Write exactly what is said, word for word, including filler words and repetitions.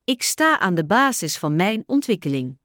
Ik sta aan de basis van mijn ontwikkeling.